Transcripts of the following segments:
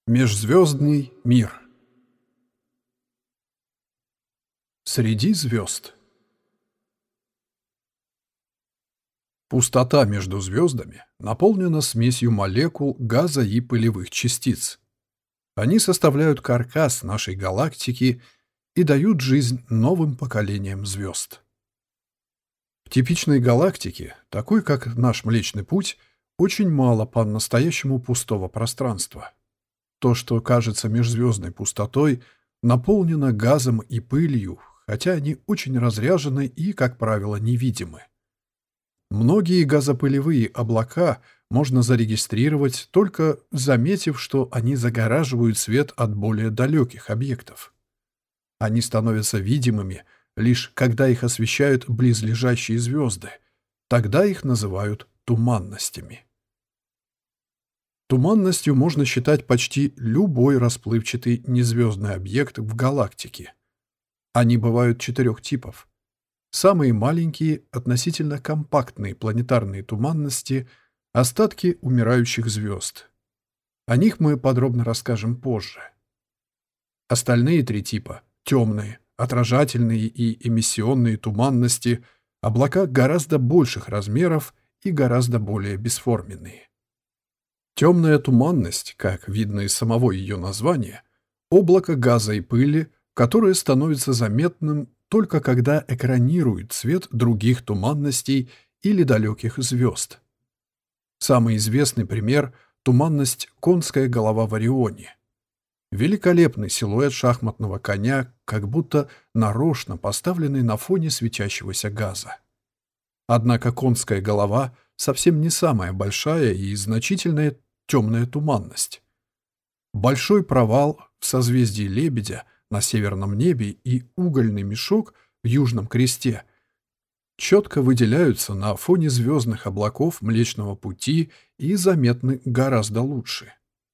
Межзвездный мир. Среди звезд. Пустота между звездами наполнена смесью молекул, газа и пылевых частиц. Они составляют каркас нашей галактики и дают жизнь новым поколениям звезд. В типичной галактике, такой как наш Млечный Путь, очень мало по-настоящему пустого пространства. То, что кажется межзвездной пустотой, наполнено газом и пылью, хотя они очень разряжены и, как правило, невидимы. Многие газопылевые облака можно зарегистрировать, только заметив, что они загораживают свет от более далеких объектов. Они становятся видимыми, лишь когда их освещают близлежащие звезды. Тогда их называют туманностями. Туманностью можно считать почти любой расплывчатый незвездный объект в галактике. Они бывают 4 типов. Самые маленькие, относительно компактные планетарные туманности — остатки умирающих звезд. О них мы подробно расскажем позже. Остальные 3 типа — темные, отражательные и эмиссионные туманности, облака гораздо больших размеров и гораздо более бесформенные. Темная туманность, как видно из самого ее названия, облако газа и пыли, которое становится заметным только когда экранирует свет других туманностей или далеких звезд. Самый известный пример — туманность «Конская голова в Орионе». Великолепный силуэт шахматного коня, как будто нарочно поставленный на фоне светящегося газа. Однако конская голова совсем не самая большая и значительная темная туманность. Большой провал в созвездии Лебедя на северном небе и угольный мешок в Южном кресте четко выделяются на фоне звездных облаков Млечного Пути и заметны гораздо лучше.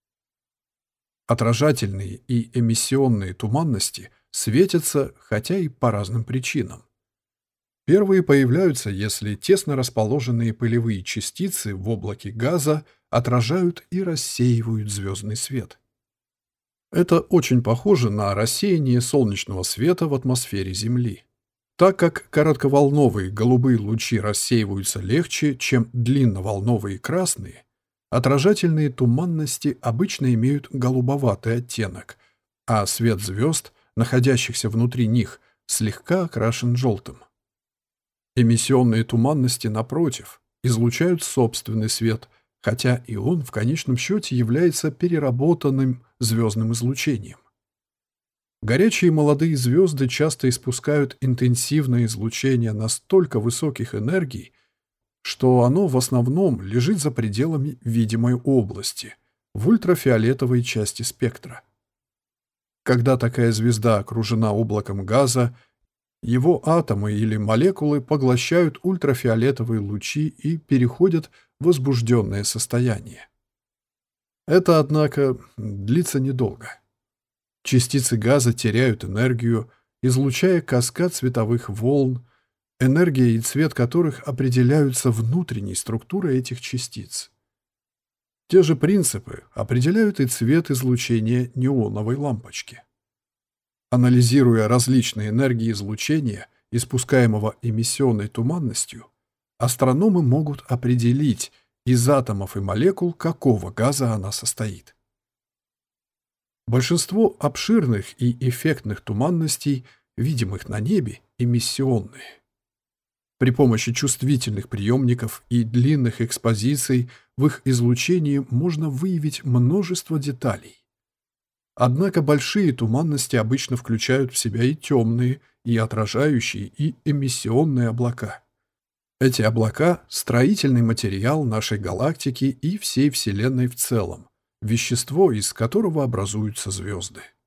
Отражательные и эмиссионные туманности светятся, хотя и по разным причинам. Первые появляются, если тесно расположенные пылевые частицы в облаке газа отражают и рассеивают звездный свет. Это очень похоже на рассеяние солнечного света в атмосфере Земли. Так как коротковолновые голубые лучи рассеиваются легче, чем длинноволновые красные, отражательные туманности обычно имеют голубоватый оттенок, а свет звезд, находящихся внутри них, слегка окрашен желтым. Эмиссионные туманности, напротив, излучают собственный свет, хотя и он в конечном счете является переработанным звездным излучением. Горячие молодые звезды часто испускают интенсивное излучение настолько высоких энергий, что оно в основном лежит за пределами видимой области, в ультрафиолетовой части спектра. Когда такая звезда окружена облаком газа, его атомы или молекулы поглощают ультрафиолетовые лучи и переходят в возбужденное состояние. Это, однако, длится недолго. Частицы газа теряют энергию, излучая каскад световых волн, энергия и цвет которых определяются внутренней структурой этих частиц. Те же принципы определяют и цвет излучения неоновой лампочки. Анализируя различные энергии излучения, испускаемого эмиссионной туманностью, астрономы могут определить из атомов и молекул, какого газа она состоит. Большинство обширных и эффектных туманностей, видимых на небе, эмиссионные. При помощи чувствительных приемников и длинных экспозиций в их излучении можно выявить множество деталей. Однако большие туманности обычно включают в себя и темные, и отражающие, и эмиссионные облака. Эти облака — строительный материал нашей галактики и всей Вселенной в целом, вещество, из которого образуются звезды.